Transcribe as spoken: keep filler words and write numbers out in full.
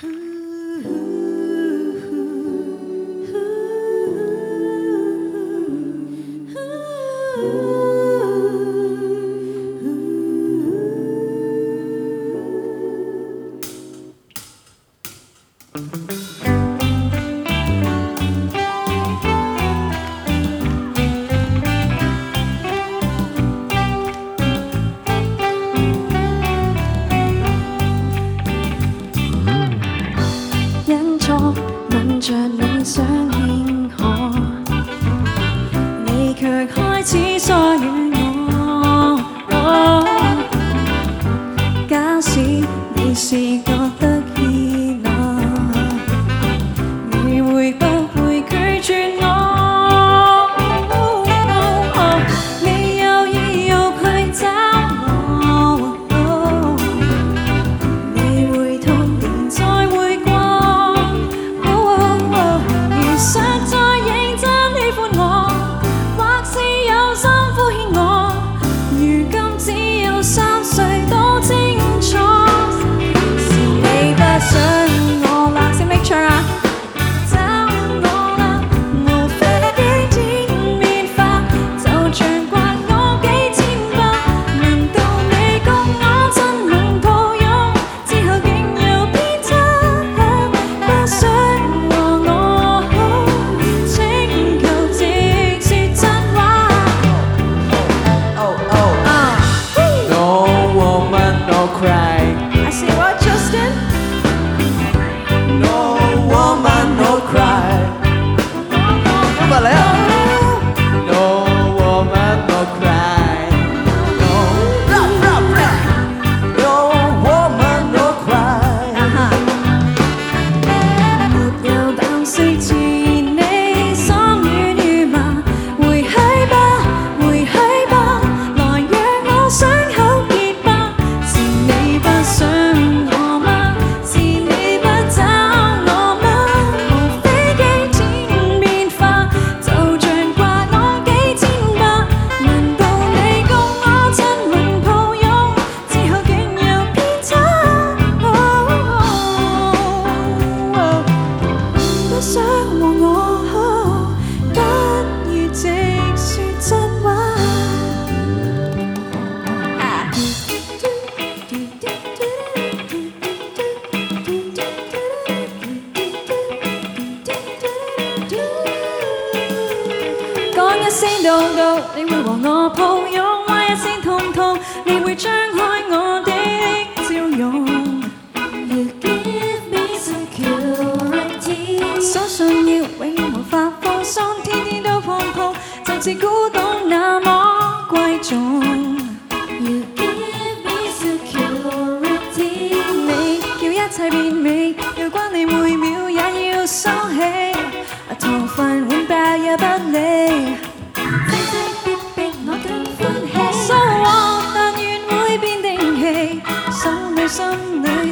因錯問着你想慶賀，你卻開始疏遠我。哦、假使你是覺得意外，你會不會拒絕我？哦哦、你有意欲去找我，哦、你會痛然再會過。如實在認真喜歡我，或是有心敷衍我，如今只有三歲都清楚，是你不想我啦，識唔識唱啊？找我啦，無非幾點變化，就像慣我幾千百，難道你共我親吻抱擁，之後竟有偏差？不想和我 Cry. I say what, Justin? No woman, no cry. 咁啊嚟啊 No woman, no cry. No, rap, rap, rap. No woman, no cry. 沒有膽識自你心軟如麻，回去吧，回去吧，來讓我傷口結疤。是你不想我嗎？是你不找我嗎？無非幾點變化，就像掛我幾千百。難道你共我親吻抱擁，之後竟有偏差？不想和我，不如直說真話。講一聲到到，你會和我抱擁；話一聲痛痛，你會張開我的笑容。You give me security， 相信要永遠無法放鬆，天天都碰碰，就似古董那麼貴重。You give me security， 你叫一切變美，要關你每秒也要收起，糖分會爆也不理。我更歡喜，所以但願會變定期，手裏心裏。